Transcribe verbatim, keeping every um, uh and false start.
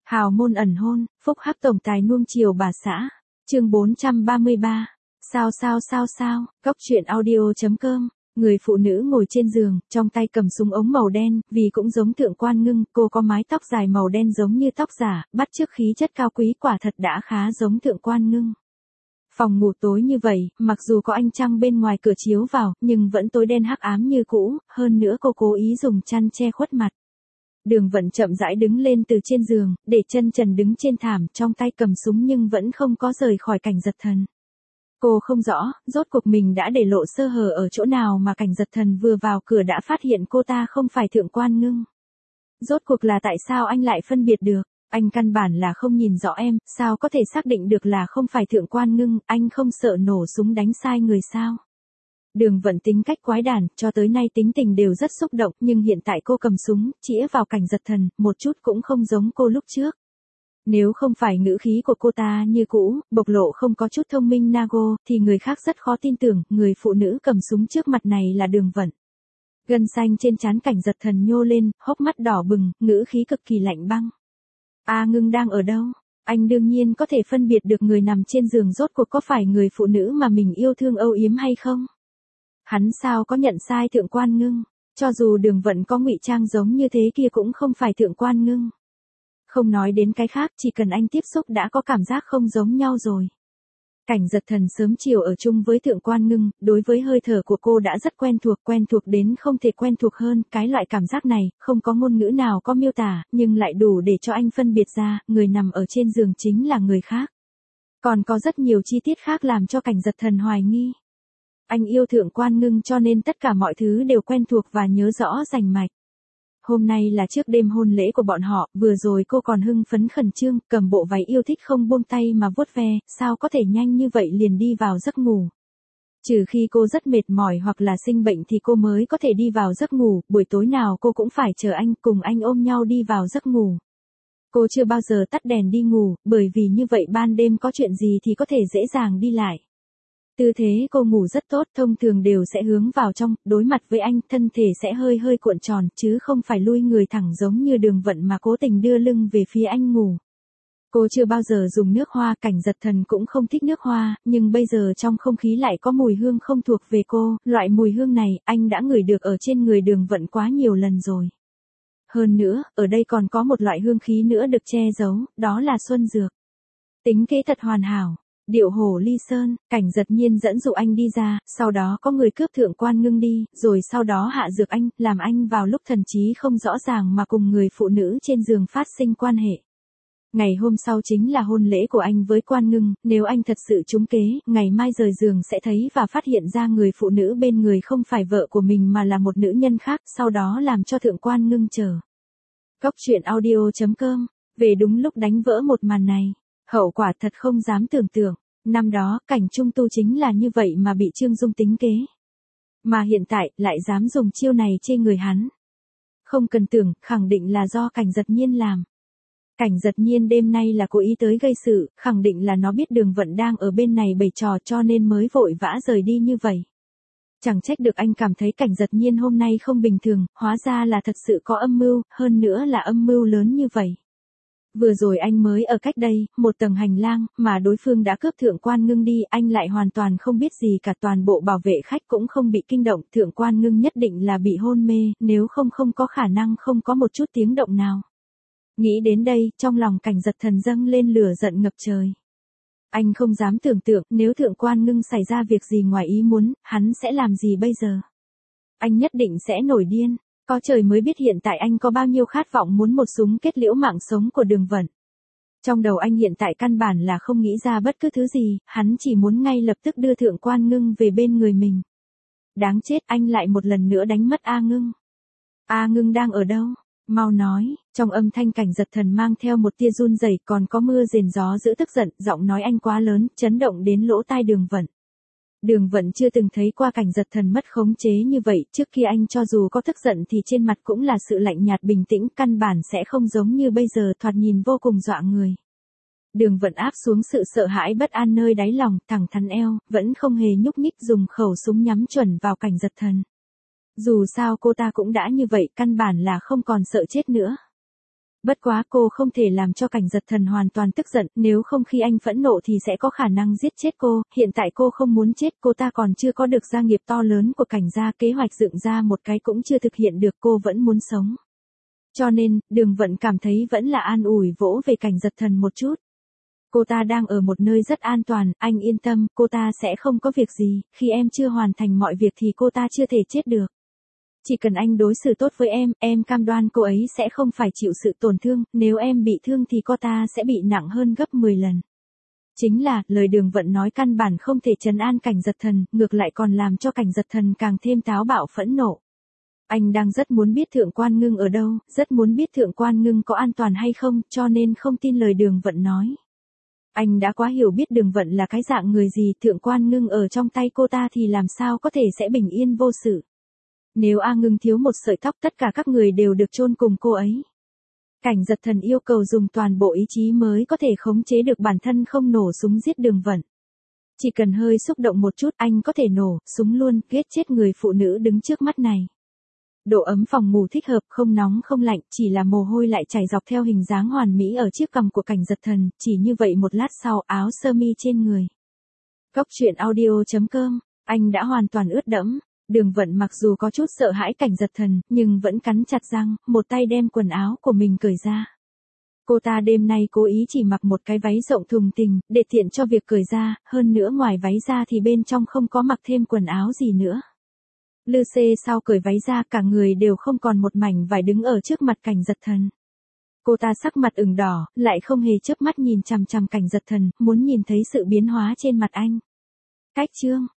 Hào môn ẩn hôn, phúc hắc tổng tài nuông chiều bà xã. Chương bốn trăm ba mươi ba. Sao sao sao sao, Cóc truyện audio.com. Người phụ nữ ngồi trên giường, trong tay cầm súng ống màu đen, vì cũng giống Thượng Quan Ngưng, cô có mái tóc dài màu đen giống như tóc giả, bắt chước khí chất cao quý quả thật đã khá giống Thượng Quan Ngưng. Phòng ngủ tối như vậy, mặc dù có ánh trăng bên ngoài cửa chiếu vào, nhưng vẫn tối đen hắc ám như cũ, hơn nữa cô cố ý dùng chăn che khuất mặt. Đường Vận chậm rãi đứng lên từ trên giường, để chân trần đứng trên thảm, trong tay cầm súng nhưng vẫn không có rời khỏi Cảnh Giật Thần. Cô không rõ, rốt cuộc mình đã để lộ sơ hở ở chỗ nào mà Cảnh Giật Thần vừa vào cửa đã phát hiện cô ta không phải Thượng Quan Ngưng. Rốt cuộc là tại sao anh lại phân biệt được? Anh căn bản là không nhìn rõ em, sao có thể xác định được là không phải Thượng Quan Ngưng, anh không sợ nổ súng đánh sai người sao? Đường Vận tính cách quái đản, cho tới nay tính tình đều rất xúc động, nhưng hiện tại cô cầm súng, chĩa vào Cảnh Giật Thần, một chút cũng không giống cô lúc trước. Nếu không phải ngữ khí của cô ta như cũ, bộc lộ không có chút thông minh nago, thì người khác rất khó tin tưởng, người phụ nữ cầm súng trước mặt này là Đường Vận. Gân xanh trên trán Cảnh Giật Thần nhô lên, hốc mắt đỏ bừng, ngữ khí cực kỳ lạnh băng. A Ngưng đang ở đâu? Anh đương nhiên có thể phân biệt được người nằm trên giường rốt cuộc có phải người phụ nữ mà mình yêu thương âu yếm hay không? Hắn sao có nhận sai Thượng Quan Ngưng, cho dù Đường Vận có ngụy trang giống như thế kia cũng không phải Thượng Quan Ngưng. Không nói đến cái khác, chỉ cần anh tiếp xúc đã có cảm giác không giống nhau rồi. Cảnh Giật Thần sớm chiều ở chung với Thượng Quan Ngưng, đối với hơi thở của cô đã rất quen thuộc, quen thuộc đến không thể quen thuộc hơn, cái loại cảm giác này, không có ngôn ngữ nào có miêu tả, nhưng lại đủ để cho anh phân biệt ra, người nằm ở trên giường chính là người khác. Còn có rất nhiều chi tiết khác làm cho Cảnh Giật Thần hoài nghi. Anh yêu Thượng Quan Ngưng cho nên tất cả mọi thứ đều quen thuộc và nhớ rõ rành mạch. Hôm nay là trước đêm hôn lễ của bọn họ, vừa rồi cô còn hưng phấn khẩn trương, cầm bộ váy yêu thích không buông tay mà vuốt ve, sao có thể nhanh như vậy liền đi vào giấc ngủ. Trừ khi cô rất mệt mỏi hoặc là sinh bệnh thì cô mới có thể đi vào giấc ngủ, buổi tối nào cô cũng phải chờ anh, cùng anh ôm nhau đi vào giấc ngủ. Cô chưa bao giờ tắt đèn đi ngủ, bởi vì như vậy ban đêm có chuyện gì thì có thể dễ dàng đi lại. Tư thế cô ngủ rất tốt, thông thường đều sẽ hướng vào trong, đối mặt với anh, thân thể sẽ hơi hơi cuộn tròn, chứ không phải lui người thẳng giống như Đường Vận mà cố tình đưa lưng về phía anh ngủ. Cô chưa bao giờ dùng nước hoa, Cảnh Giật Thần cũng không thích nước hoa, nhưng bây giờ trong không khí lại có mùi hương không thuộc về cô, loại mùi hương này, anh đã ngửi được ở trên người Đường Vận quá nhiều lần rồi. Hơn nữa, ở đây còn có một loại hương khí nữa được che giấu, đó là xuân dược. Tính kế thật hoàn hảo. Điệu hổ ly sơn, Cảnh Giật Nhiên dẫn dụ anh đi ra, sau đó có người cướp Thượng Quan Ngưng đi, rồi sau đó hạ dược anh, làm anh vào lúc thần trí không rõ ràng mà cùng người phụ nữ trên giường phát sinh quan hệ. Ngày hôm sau chính là hôn lễ của anh với Quan Ngưng, nếu anh thật sự trúng kế, ngày mai rời giường sẽ thấy và phát hiện ra người phụ nữ bên người không phải vợ của mình mà là một nữ nhân khác, sau đó làm cho Thượng Quan Ngưng chờ. Cóc truyện audio.com, về đúng lúc đánh vỡ một màn này. Hậu quả thật không dám tưởng tượng, năm đó, Cảnh Trung Tu chính là như vậy mà bị Trương Dung tính kế. Mà hiện tại, lại dám dùng chiêu này chê người hắn. Không cần tưởng, khẳng định là do Cảnh Giật Nhiên làm. Cảnh Giật Nhiên đêm nay là cố ý tới gây sự, khẳng định là nó biết Đường Vận đang ở bên này bày trò cho nên mới vội vã rời đi như vậy. Chẳng trách được anh cảm thấy Cảnh Giật Nhiên hôm nay không bình thường, hóa ra là thật sự có âm mưu, hơn nữa là âm mưu lớn như vậy. Vừa rồi anh mới ở cách đây, một tầng hành lang, mà đối phương đã cướp Thượng Quan Ngưng đi, anh lại hoàn toàn không biết gì cả, toàn bộ bảo vệ khách cũng không bị kinh động, Thượng Quan Ngưng nhất định là bị hôn mê, nếu không không có khả năng không có một chút tiếng động nào. Nghĩ đến đây, trong lòng Cảnh Giật Thần dâng lên lửa giận ngập trời. Anh không dám tưởng tượng, nếu Thượng Quan Ngưng xảy ra việc gì ngoài ý muốn, hắn sẽ làm gì bây giờ? Anh nhất định sẽ nổi điên. Có trời mới biết hiện tại anh có bao nhiêu khát vọng muốn một súng kết liễu mạng sống của Đường Vận. Trong đầu anh hiện tại căn bản là không nghĩ ra bất cứ thứ gì, hắn chỉ muốn ngay lập tức đưa Thượng Quan Ngưng về bên người mình. Đáng chết, anh lại một lần nữa đánh mất A Ngưng. A Ngưng đang ở đâu? Mau nói, trong âm thanh Cảnh Giật Thần mang theo một tia run rẩy, còn có mưa rền gió dữ tức giận, giọng nói anh quá lớn, chấn động đến lỗ tai Đường Vận. Đường Vận chưa từng thấy qua Cảnh Giật Thần mất khống chế như vậy, trước kia anh cho dù có tức giận thì trên mặt cũng là sự lạnh nhạt bình tĩnh, căn bản sẽ không giống như bây giờ, thoạt nhìn vô cùng dọa người. Đường Vận áp xuống sự sợ hãi bất an nơi đáy lòng, thẳng thắn eo, vẫn không hề nhúc nhích, dùng khẩu súng nhắm chuẩn vào Cảnh Giật Thần. Dù sao cô ta cũng đã như vậy, căn bản là không còn sợ chết nữa. Bất quá cô không thể làm cho Cảnh Giật Thần hoàn toàn tức giận, nếu không khi anh phẫn nộ thì sẽ có khả năng giết chết cô, hiện tại cô không muốn chết, cô ta còn chưa có được gia nghiệp to lớn của Cảnh gia, kế hoạch dựng ra một cái cũng chưa thực hiện được, cô vẫn muốn sống. Cho nên, Đường Vận cảm thấy vẫn là an ủi vỗ về Cảnh Giật Thần một chút. Cô ta đang ở một nơi rất an toàn, anh yên tâm, cô ta sẽ không có việc gì, khi em chưa hoàn thành mọi việc thì cô ta chưa thể chết được. Chỉ cần anh đối xử tốt với em, em cam đoan cô ấy sẽ không phải chịu sự tổn thương, nếu em bị thương thì cô ta sẽ bị nặng hơn gấp mười lần. Chính là, lời Đường Vận nói căn bản không thể trấn an Cảnh Giật Thần, ngược lại còn làm cho Cảnh Giật Thần càng thêm táo bạo phẫn nộ. Anh đang rất muốn biết Thượng Quan Ngưng ở đâu, rất muốn biết Thượng Quan Ngưng có an toàn hay không, cho nên không tin lời Đường Vận nói. Anh đã quá hiểu biết Đường Vận là cái dạng người gì, Thượng Quan Ngưng ở trong tay cô ta thì làm sao có thể sẽ bình yên vô sự. Nếu A Ngưng thiếu một sợi tóc tất cả các người đều được chôn cùng cô ấy. Cảnh Giật Thần yêu cầu dùng toàn bộ ý chí mới có thể khống chế được bản thân không nổ súng giết Đường Vận. Chỉ cần hơi xúc động một chút anh có thể nổ súng luôn, giết chết người phụ nữ đứng trước mắt này. Độ ấm phòng ngủ thích hợp, không nóng không lạnh, chỉ là mồ hôi lại chảy dọc theo hình dáng hoàn mỹ ở chiếc cằm của Cảnh Giật Thần, chỉ như vậy một lát sau áo sơ mi trên người. Cốc truyện audio chấm com, anh đã hoàn toàn ướt đẫm. Đường Vận mặc dù có chút sợ hãi Cảnh Giật Thần, nhưng vẫn cắn chặt răng, một tay đem quần áo của mình cởi ra. Cô ta đêm nay cố ý chỉ mặc một cái váy rộng thùng thình, để tiện cho việc cởi ra, hơn nữa ngoài váy ra thì bên trong không có mặc thêm quần áo gì nữa. Lư Xê sau cởi váy ra cả người đều không còn một mảnh vải đứng ở trước mặt Cảnh Giật Thần. Cô ta sắc mặt ửng đỏ, lại không hề chớp mắt nhìn chằm chằm Cảnh Giật Thần, muốn nhìn thấy sự biến hóa trên mặt anh. Cách chương